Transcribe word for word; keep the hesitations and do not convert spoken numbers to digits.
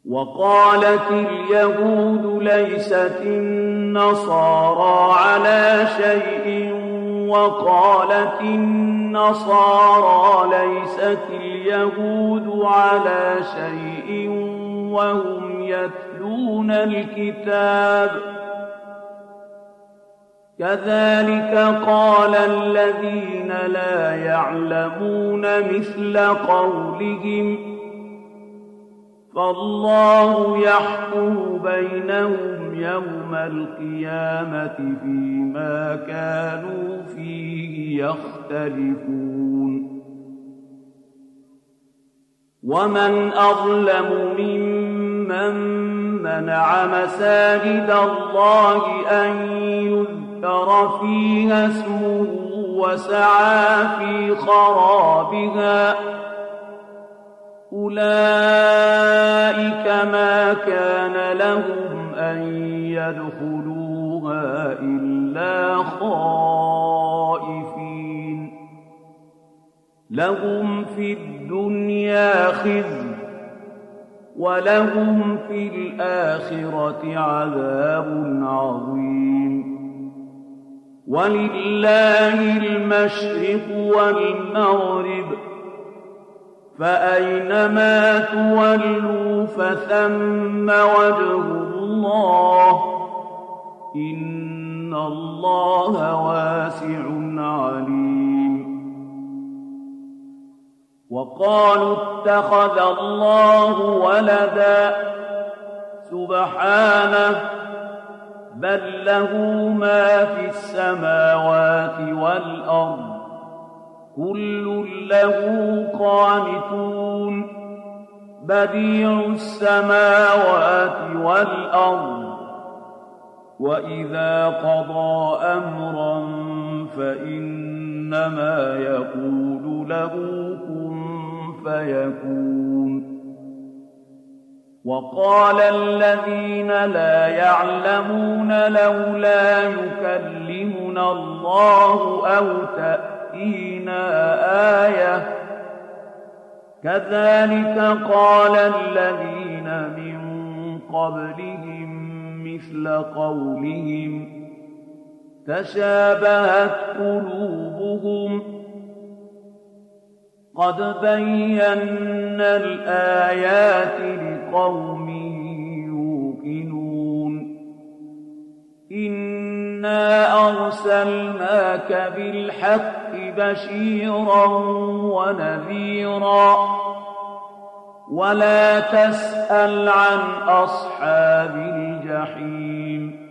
وقالت اليهود ليست النصارى على شيء وقالت النصارى ليست اليهود على شيء وهم يتلون الكتاب كذلك قال الذين لا يعلمون مثل قولهم فالله يحكم بينهم يوم القيامة فيما كانوا فيه يختلفون ومن أظلم ممن منع مساجد الله أن يذكر فيها اسمه وسعى في خرابها أولئك ما كان لهم أن يدخلوها إلا خائفين لهم في الدنيا خزي ولهم في الآخرة عذاب عظيم ولله المشرق والمغرب فأينما تولوا فثم وجه الله إن الله واسع عليم وقالوا اتخذ الله ولدا سبحانه بل له ما في السماوات والأرض كل له قانتون بديع السماوات والأرض وإذا قضى أمرا فإنما يقول له كن فيكون وقال الذين لا يعلمون لولا يكلمنا الله أو تأتينا آية كذلك قال الذين من قبلهم مثل قولهم تشابهت قلوبهم قد بينا الآيات لقوم يوقنون إنا أرسلناك بالحق بشيرا ونذيرا ولا تسأل عن أصحاب الجحيم